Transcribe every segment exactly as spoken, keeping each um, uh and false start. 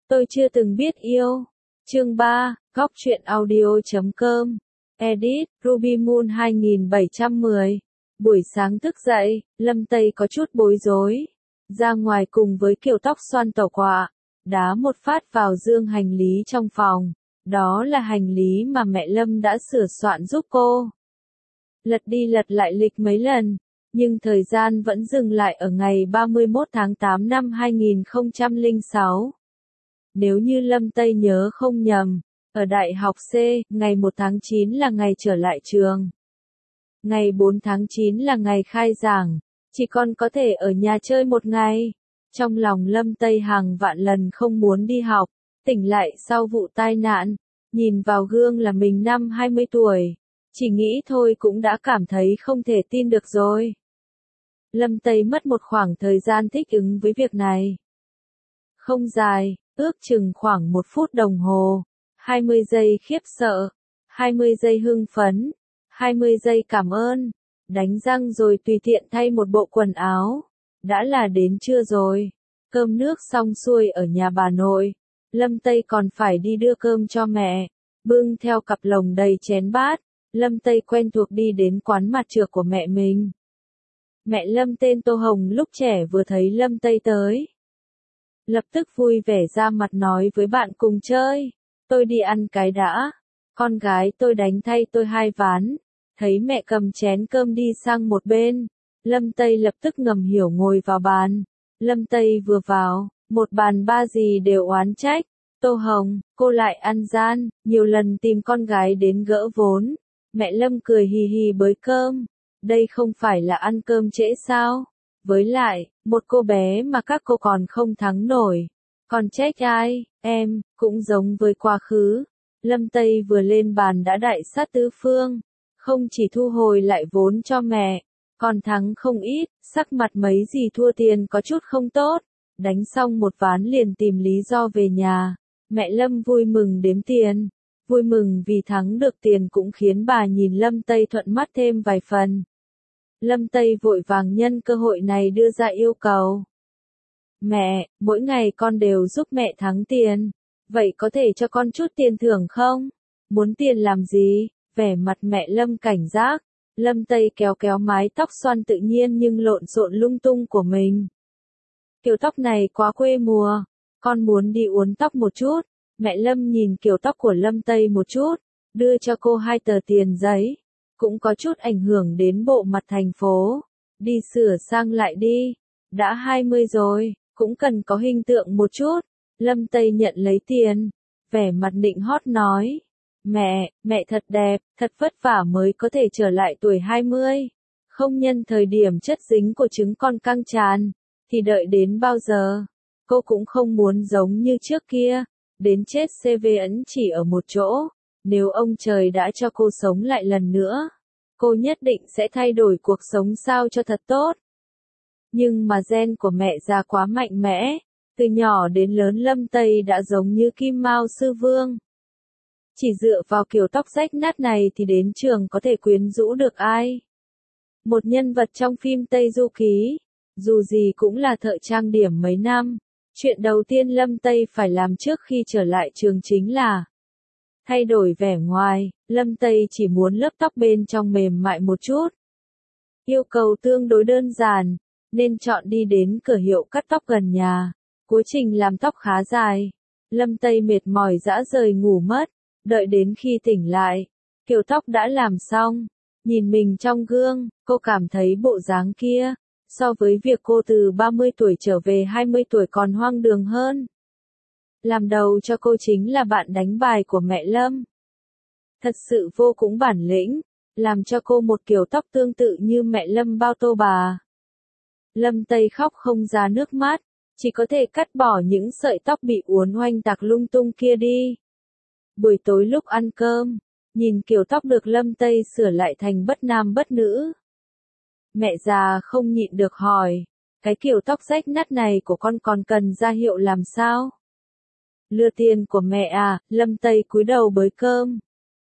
Tôi chưa từng biết yêu. Chương ba, góc truyện audio chấm com. Edit, Ruby Moon hai nghìn bảy trăm mười. Buổi sáng thức dậy, Lâm Tây có chút bối rối. Ra ngoài cùng với kiểu tóc xoăn tẩu quạ, đá một phát vào dương hành lý trong phòng. Đó là hành lý mà mẹ Lâm đã sửa soạn giúp cô. Lật đi lật lại lịch mấy lần, nhưng thời gian vẫn dừng lại ở ngày ba mươi mốt tháng tám năm hai nghìn không trăm lẻ sáu. Nếu như Lâm Tây nhớ không nhầm, ở Đại học C, ngày một tháng chín là ngày trở lại trường. Ngày bốn tháng chín là ngày khai giảng, chỉ còn có thể ở nhà chơi một ngày. Trong lòng Lâm Tây hàng vạn lần không muốn đi học, tỉnh lại sau vụ tai nạn, nhìn vào gương là mình năm hai mươi tuổi. Chỉ nghĩ thôi cũng đã cảm thấy không thể tin được rồi. Lâm Tây mất một khoảng thời gian thích ứng với việc này. Không dài, ước chừng khoảng một phút đồng hồ, hai mươi giây khiếp sợ, hai mươi giây hưng phấn, hai mươi giây cảm ơn, đánh răng rồi tùy tiện thay một bộ quần áo. Đã là đến trưa rồi, cơm nước xong xuôi ở nhà bà nội, Lâm Tây còn phải đi đưa cơm cho mẹ, bưng theo cặp lồng đầy chén bát. Lâm Tây quen thuộc đi đến quán mặt trược của mẹ mình. Mẹ Lâm tên Tô Hồng lúc trẻ vừa thấy Lâm Tây tới, lập tức vui vẻ ra mặt nói với bạn cùng chơi, tôi đi ăn cái đã, con gái tôi đánh thay tôi hai ván. Thấy mẹ cầm chén cơm đi sang một bên, Lâm Tây lập tức ngầm hiểu ngồi vào bàn. Lâm Tây vừa vào, một bàn ba dì đều oán trách, Tô Hồng, cô lại ăn gian, nhiều lần tìm con gái đến gỡ vốn. Mẹ Lâm cười hì hì bới cơm, đây không phải là ăn cơm trễ sao? Với lại, một cô bé mà các cô còn không thắng nổi. Còn trách ai, em, cũng giống với quá khứ. Lâm Tây vừa lên bàn đã đại sát tứ phương. Không chỉ thu hồi lại vốn cho mẹ, còn thắng không ít, sắc mặt mấy gì thua tiền có chút không tốt. Đánh xong một ván liền tìm lý do về nhà. Mẹ Lâm vui mừng đếm tiền. Vui mừng vì thắng được tiền cũng khiến bà nhìn Lâm Tây thuận mắt thêm vài phần. Lâm Tây vội vàng nhân cơ hội này đưa ra yêu cầu. Mẹ, mỗi ngày con đều giúp mẹ thắng tiền. Vậy có thể cho con chút tiền thưởng không? Muốn tiền làm gì? Vẻ mặt mẹ Lâm cảnh giác. Lâm Tây kéo kéo mái tóc xoăn tự nhiên nhưng lộn xộn lung tung của mình. Kiểu tóc này quá quê mùa. Con muốn đi uốn tóc một chút. Mẹ Lâm nhìn kiểu tóc của Lâm Tây một chút, đưa cho cô hai tờ tiền giấy. Cũng có chút ảnh hưởng đến bộ mặt thành phố. Đi sửa sang lại đi. Đã hai mươi rồi, cũng cần có hình tượng một chút. Lâm Tây nhận lấy tiền. Vẻ mặt nịnh hót nói. Mẹ, mẹ thật đẹp, thật vất vả mới có thể trở lại tuổi hai mươi. Không nhân thời điểm chất dính của trứng con căng tràn, thì đợi đến bao giờ? Cô cũng không muốn giống như trước kia. Đến chết xê vê ấn chỉ ở một chỗ. Nếu ông trời đã cho cô sống lại lần nữa, cô nhất định sẽ thay đổi cuộc sống sao cho thật tốt. Nhưng mà gen của mẹ già quá mạnh mẽ. Từ nhỏ đến lớn Lâm Tây đã giống như Kim Mao Sư Vương. Chỉ dựa vào kiểu tóc rách nát này thì đến trường có thể quyến rũ được ai. Một nhân vật trong phim Tây Du Ký. Dù gì cũng là thợ trang điểm mấy năm. Chuyện đầu tiên Lâm Tây phải làm trước khi trở lại trường chính là thay đổi vẻ ngoài. Lâm Tây chỉ muốn lớp tóc bên trong mềm mại một chút. Yêu cầu tương đối đơn giản, nên chọn đi đến cửa hiệu cắt tóc gần nhà. Quá trình làm tóc khá dài. Lâm Tây mệt mỏi dã rời ngủ mất. Đợi đến khi tỉnh lại, kiểu tóc đã làm xong. Nhìn mình trong gương, cô cảm thấy bộ dáng kia, so với việc cô từ ba mươi tuổi trở về hai mươi tuổi còn hoang đường hơn. Làm đầu cho cô chính là bạn đánh bài của mẹ Lâm. Thật sự vô cùng bản lĩnh, làm cho cô một kiểu tóc tương tự như mẹ Lâm bao tô bà. Lâm Tây khóc không ra nước mắt, chỉ có thể cắt bỏ những sợi tóc bị uốn oanh tạc lung tung kia đi. Buổi tối lúc ăn cơm, nhìn kiểu tóc được Lâm Tây sửa lại thành bất nam bất nữ. Mẹ già không nhịn được hỏi, cái kiểu tóc rách nát này của con còn cần ra hiệu làm sao? Lừa tiền của mẹ à? Lâm Tây cúi đầu bới cơm.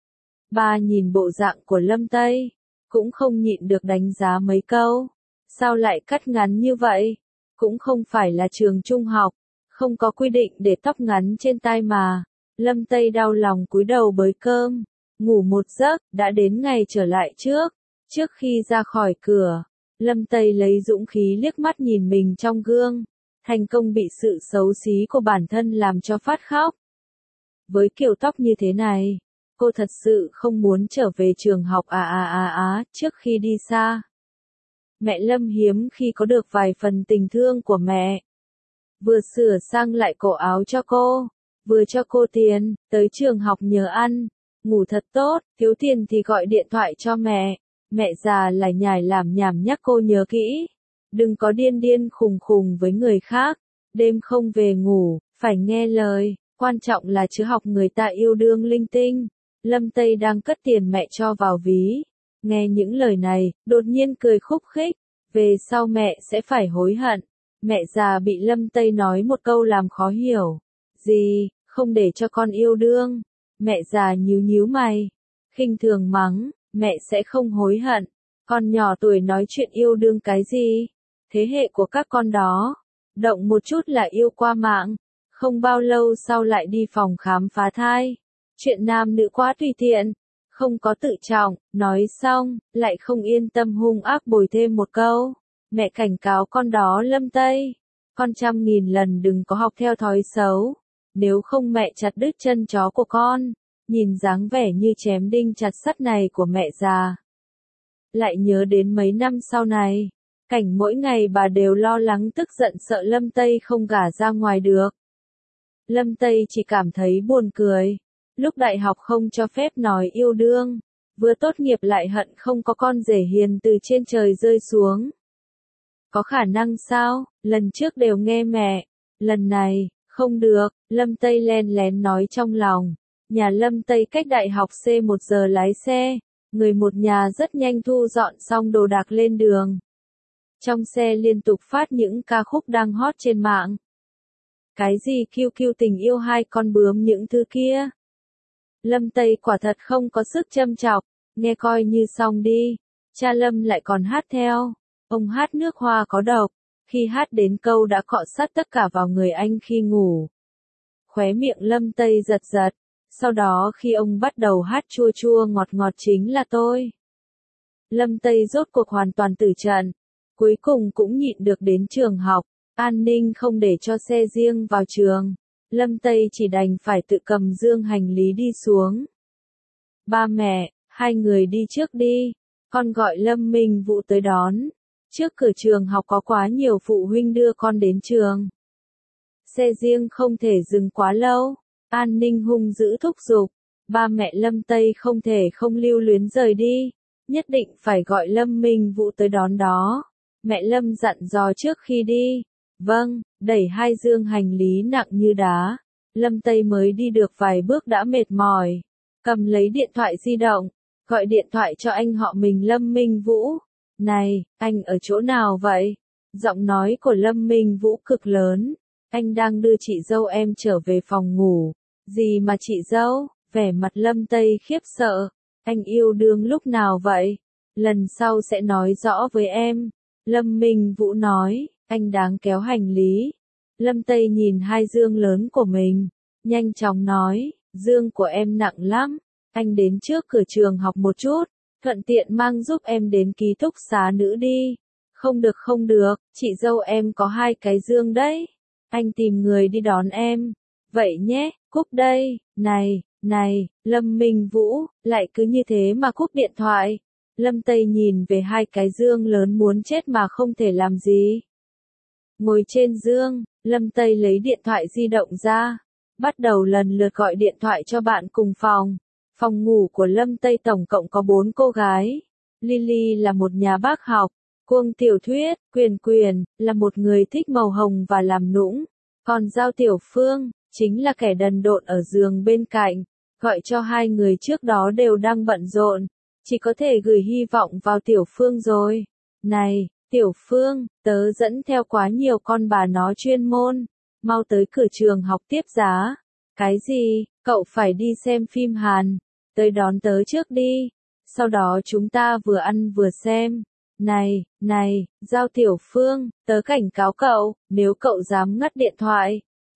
Ba nhìn bộ dạng của Lâm Tây, cũng không nhịn được đánh giá mấy câu. Sao lại cắt ngắn như vậy? Cũng không phải là trường trung học, Không có quy định để tóc ngắn trên tai mà. Lâm Tây đau lòng cúi đầu bới cơm, ngủ một giấc, đã đến ngày trở lại trước. Trước khi ra khỏi cửa, Lâm Tây lấy dũng khí liếc mắt nhìn mình trong gương, thành công bị sự xấu xí của bản thân làm cho phát khóc. Với kiểu tóc như thế này, cô thật sự không muốn trở về trường học à à à à trước khi đi xa. Mẹ Lâm hiếm khi có được vài phần tình thương của mẹ. Vừa sửa sang lại cổ áo cho cô, vừa cho cô tiền, tới trường học nhớ ăn, ngủ thật tốt, thiếu tiền thì gọi điện thoại cho mẹ. Mẹ già lại nhải làm nhảm nhắc cô nhớ kỹ. Đừng có điên điên khùng khùng với người khác, đêm không về ngủ, phải nghe lời, quan trọng là chứ học người ta yêu đương linh tinh. Lâm Tây đang cất tiền mẹ cho vào ví. Nghe những lời này, đột nhiên cười khúc khích, về sau mẹ sẽ phải hối hận. Mẹ già bị Lâm Tây nói một câu làm khó hiểu. Gì, không để cho con yêu đương? Mẹ già nhíu nhíu mày, khinh thường mắng, mẹ sẽ không hối hận. Con nhỏ tuổi nói chuyện yêu đương cái gì? Thế hệ của các con đó, động một chút là yêu qua mạng, không bao lâu sau lại đi phòng khám phá thai. Chuyện nam nữ quá tùy tiện, không có tự trọng, nói xong, lại không yên tâm hung ác bồi thêm một câu. Mẹ cảnh cáo con đó Lâm Tây, con trăm nghìn lần đừng có học theo thói xấu, nếu không mẹ chặt đứt chân chó của con. Nhìn dáng vẻ như chém đinh chặt sắt này của mẹ già, lại nhớ đến mấy năm sau này, cảnh mỗi ngày bà đều lo lắng tức giận sợ Lâm Tây không gả ra ngoài được. Lâm Tây chỉ cảm thấy buồn cười, lúc đại học không cho phép nói yêu đương, vừa tốt nghiệp lại hận không có con rể hiền từ trên trời rơi xuống. Có khả năng sao, lần trước đều nghe mẹ, lần này, không được, Lâm Tây len lén nói trong lòng. Nhà Lâm Tây cách đại học C một giờ lái xe, người một nhà rất nhanh thu dọn xong đồ đạc lên đường. Trong xe liên tục phát những ca khúc đang hot trên mạng. Cái gì kiu kiu tình yêu hai con bướm những thứ kia. Lâm Tây quả thật không có sức châm chọc, nghe coi như xong đi. Cha Lâm lại còn hát theo. Ông hát nước hoa có độc, khi hát đến câu đã cọ sát tất cả vào người anh khi ngủ. Khóe miệng Lâm Tây giật giật. Sau đó khi ông bắt đầu hát chua chua ngọt ngọt chính là tôi. Lâm Tây rốt cuộc hoàn toàn tử trận. Cuối cùng cũng nhịn được đến trường học. An ninh không để cho xe riêng vào trường. Lâm Tây chỉ đành phải tự cầm dương hành lý đi xuống. Ba mẹ, hai người đi trước đi. Con gọi Lâm Minh Vũ tới đón. Trước cửa trường học có quá nhiều phụ huynh đưa con đến trường. Xe riêng không thể dừng quá lâu. An ninh hung dữ thúc giục. Ba mẹ Lâm Tây không thể không lưu luyến rời đi. Nhất định phải gọi Lâm Minh Vũ tới đón đó. Mẹ Lâm dặn dò trước khi đi. Vâng, đẩy hai dương hành lý nặng như đá. Lâm Tây mới đi được vài bước đã mệt mỏi. Cầm lấy điện thoại di động. Gọi điện thoại cho anh họ mình Lâm Minh Vũ. Này, anh ở chỗ nào vậy? Giọng nói của Lâm Minh Vũ cực lớn. Anh đang đưa chị dâu em trở về phòng ngủ. Gì mà chị dâu? Vẻ mặt Lâm Tây khiếp sợ. Anh yêu đương lúc nào vậy? Lần sau sẽ nói rõ với em. Lâm Minh Vũ nói, anh đáng kéo hành lý. Lâm Tây nhìn hai dương lớn của mình. Nhanh chóng nói, dương của em nặng lắm. Anh đến trước cửa trường học một chút. Thuận tiện mang giúp em đến ký túc xá nữ đi. Không được không được, chị dâu em có hai cái dương đấy. Anh tìm người đi đón em. Vậy nhé, cúp đây, này, này, Lâm Minh Vũ, lại cứ như thế mà cúp điện thoại. Lâm Tây nhìn về hai cái dương lớn muốn chết mà không thể làm gì. Ngồi trên dương, Lâm Tây lấy điện thoại di động ra. Bắt đầu lần lượt gọi điện thoại cho bạn cùng phòng. Phòng ngủ của Lâm Tây tổng cộng có bốn cô gái. Lily là một nhà bác học. Cuồng Tiểu Thuyết, Quyền Quyền, là một người thích màu hồng và làm nũng. Còn Giao Tiểu Phương, chính là kẻ đần độn ở giường bên cạnh. Gọi cho hai người trước đó đều đang bận rộn. Chỉ có thể gửi hy vọng vào Tiểu Phương rồi. Này, Tiểu Phương, tớ dẫn theo quá nhiều con bà nó chuyên môn. Mau tới cửa trường học tiếp giá. Cái gì, cậu phải đi xem phim Hàn. Tới đón tớ trước đi. Sau đó chúng ta vừa ăn vừa xem. Này, này, Giao Tiểu Phương, tớ cảnh cáo cậu, nếu cậu dám ngắt điện thoại,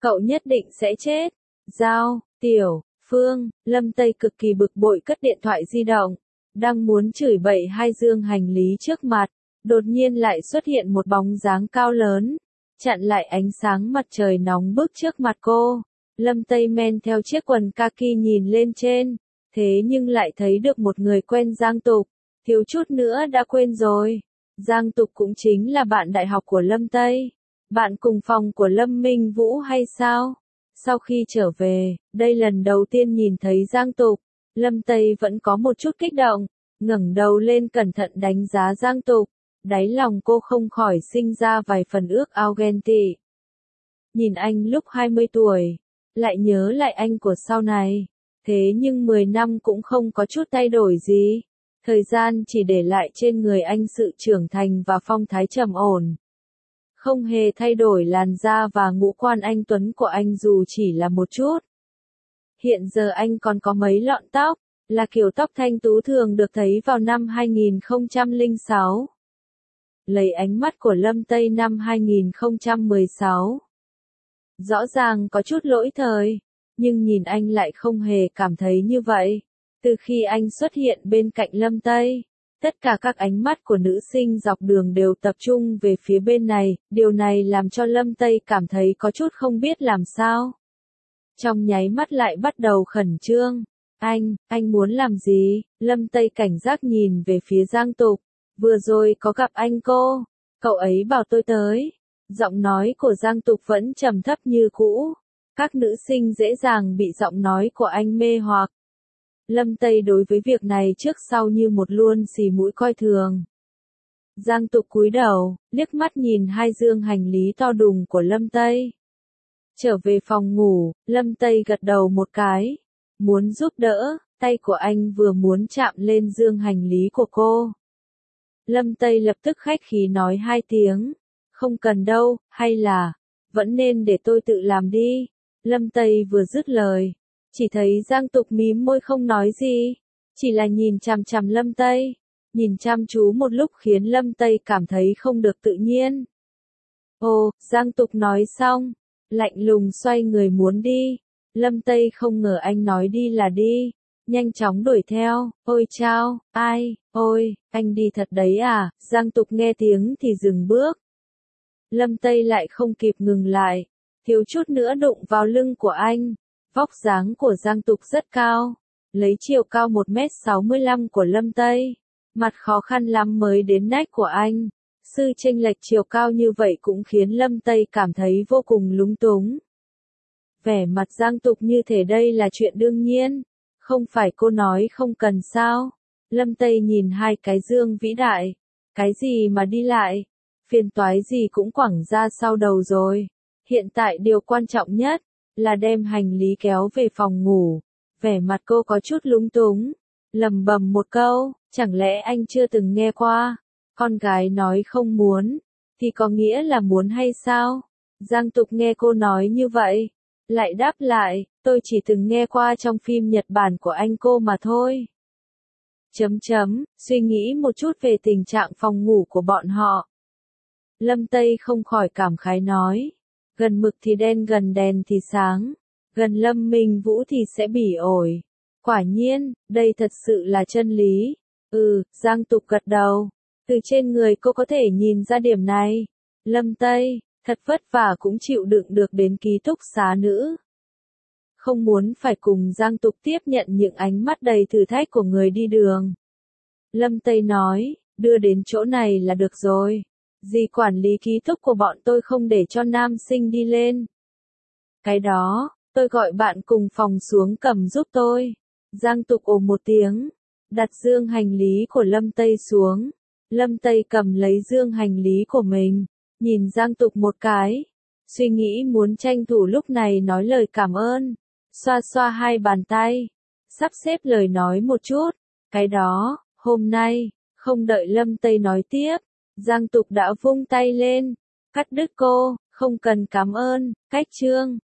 cậu nhất định sẽ chết. Giao, Tiểu, Phương, Lâm Tây cực kỳ bực bội cất điện thoại di động, đang muốn chửi bậy hai dương hành lý trước mặt, đột nhiên lại xuất hiện một bóng dáng cao lớn, chặn lại ánh sáng mặt trời nóng bức trước mặt cô. Lâm Tây men theo chiếc quần kaki nhìn lên trên, thế nhưng lại thấy được một người quen Giang Tục, thiếu chút nữa đã quên rồi. Giang Tục cũng chính là bạn đại học của Lâm Tây, bạn cùng phòng của Lâm Minh Vũ hay sao? Sau khi trở về, đây lần đầu tiên nhìn thấy Giang Tục, Lâm Tây vẫn có một chút kích động, ngẩng đầu lên cẩn thận đánh giá Giang Tục, đáy lòng cô không khỏi sinh ra vài phần ước ao ghen tị. Nhìn anh lúc hai mươi tuổi, lại nhớ lại anh của sau này, thế nhưng mười năm cũng không có chút thay đổi gì. Thời gian chỉ để lại trên người anh sự trưởng thành và phong thái trầm ổn. Không hề thay đổi làn da và ngũ quan anh tuấn của anh dù chỉ là một chút. Hiện giờ anh còn có mấy lọn tóc, là kiểu tóc thanh tú thường được thấy vào năm hai nghìn không trăm lẻ sáu. Lấy ánh mắt của Lâm Tây năm hai nghìn không trăm mười sáu. Rõ ràng có chút lỗi thời, nhưng nhìn anh lại không hề cảm thấy như vậy. Từ khi anh xuất hiện bên cạnh Lâm Tây, tất cả các ánh mắt của nữ sinh dọc đường đều tập trung về phía bên này, điều này làm cho Lâm Tây cảm thấy có chút không biết làm sao. Trong nháy mắt lại bắt đầu khẩn trương. Anh, anh muốn làm gì? Lâm Tây cảnh giác nhìn về phía Giang Tục. Vừa rồi có gặp anh cô, cậu ấy bảo tôi tới. Giọng nói của Giang Tục vẫn trầm thấp như cũ. Các nữ sinh dễ dàng bị giọng nói của anh mê hoặc. Lâm Tây đối với việc này trước sau như một luôn xì mũi coi thường. Giang Tục cúi đầu, liếc mắt nhìn hai dương hành lý to đùng của Lâm Tây. Trở về phòng ngủ, Lâm Tây gật đầu một cái. Muốn giúp đỡ, tay của anh vừa muốn chạm lên dương hành lý của cô. Lâm Tây lập tức khách khí nói hai tiếng. Không cần đâu, hay là, vẫn nên để tôi tự làm đi. Lâm Tây vừa dứt lời, chỉ thấy Giang Tục mím môi không nói gì, chỉ là nhìn chằm chằm Lâm Tây, nhìn chăm chú một lúc khiến Lâm Tây cảm thấy không được tự nhiên. Ồ, Giang Tục nói xong, lạnh lùng xoay người muốn đi. Lâm Tây không ngờ anh nói đi là đi, nhanh chóng đuổi theo. Ôi chao, ai, ôi, anh đi thật đấy à? Giang Tục nghe tiếng thì dừng bước. Lâm Tây lại không kịp ngừng lại, thiếu chút nữa đụng vào lưng của anh. Vóc dáng của Giang Tục rất cao, lấy chiều cao một mét sáu mươi lăm của Lâm Tây, mặt khó khăn lắm mới đến nách của anh. Sự chênh lệch chiều cao như vậy cũng khiến Lâm Tây cảm thấy vô cùng lúng túng. Vẻ mặt Giang Tục như thể đây là chuyện đương nhiên, không phải cô nói không cần sao? Lâm Tây nhìn hai cái dương vĩ đại, cái gì mà đi lại, phiền toái gì cũng quẳng ra sau đầu rồi. Hiện tại điều quan trọng nhất là đem hành lý kéo về phòng ngủ. Vẻ mặt cô có chút lúng túng, lầm bầm một câu, chẳng lẽ anh chưa từng nghe qua, con gái nói không muốn, thì có nghĩa là muốn hay sao? Giang Tục nghe cô nói như vậy, lại đáp lại, tôi chỉ từng nghe qua trong phim Nhật Bản của anh cô mà thôi. Chấm chấm, suy nghĩ một chút về tình trạng phòng ngủ của bọn họ. Lâm Tây không khỏi cảm khái nói, gần mực thì đen gần đèn thì sáng, gần Lâm Minh Vũ thì sẽ bỉ ổi. Quả nhiên, đây thật sự là chân lý. Ừ, Giang Tục gật đầu, từ trên người cô có thể nhìn ra điểm này. Lâm Tây, thật vất vả cũng chịu đựng được đến ký túc xá nữ. Không muốn phải cùng Giang Tục tiếp nhận những ánh mắt đầy thử thách của người đi đường. Lâm Tây nói, đưa đến chỗ này là được rồi. Dì quản lý ký túc của bọn tôi không để cho nam sinh đi lên. Cái đó, tôi gọi bạn cùng phòng xuống cầm giúp tôi. Giang Tục ồ một tiếng, đặt dương hành lý của Lâm Tây xuống. Lâm Tây cầm lấy dương hành lý của mình, nhìn Giang Tục một cái, suy nghĩ muốn tranh thủ lúc này nói lời cảm ơn, xoa xoa hai bàn tay, sắp xếp lời nói một chút. Cái đó, hôm nay, không đợi Lâm Tây nói tiếp, Giang Tục đã vung tay lên, cắt đứt cô, không cần cảm ơn, cách chương.